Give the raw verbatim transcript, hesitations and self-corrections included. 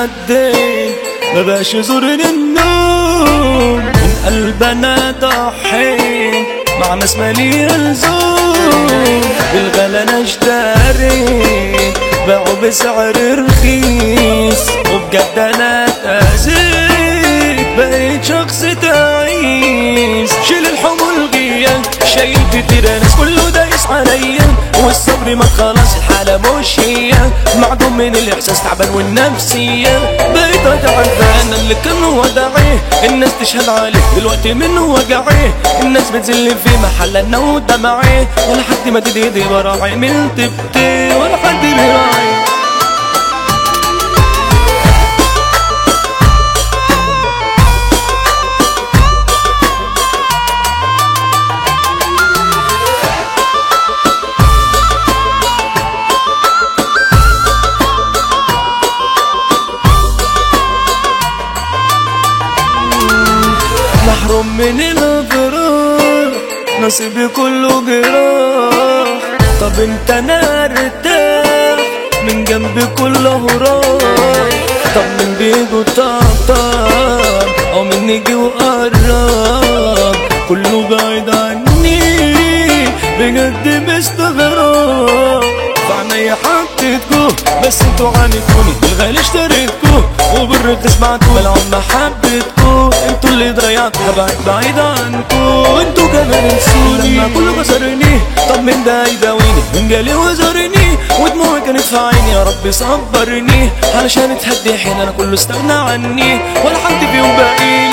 اتهديت مبقاش يزورني النوم، من قلب انا ضحيت مع ناس مالية لزوم، بالغلا انا اشتريت باعوا بسعر رخيص، وبجد انا اتأذيت بقيت شخص تعيس. شيل الحمول غيا شايل كتير ناس كله دايس عليا، والصبر ما خلاص الحالة مش هي، معدوم من الاحساس تعبان والنفسية، بقيت اتعبان اللي كان وضعيه الناس تشهد عليه دلوقتي منه وجعيه، الناس بتزل في محلنا ودمعيه، ولا حد ما تديدي براعي من تبتي ولا حد بيراعي. محروم من الغرور نصيبي كله جراح، طب انت انا ارتاح من جنبي كله راح، طب من بيجو طبطب او من نيجي وقرب كله بعيد عني بجد مستغرب، فعنيا حطيتكو بس انتوا عانيتوني بالغالي اشتريتكو وبالرخيص بعتوا بالعم حبيتكو، انتوا اللي ضيعتوا بعيد بعيد عنكو، انتوا كمان انسوني لما كله كسرني، طب من ده يداويني من جالي وزارني ودموعي كانت في عيني، يا رب صبرني علشان تهدي حين انا كله استغنى عني ولا حد فيهم باقي.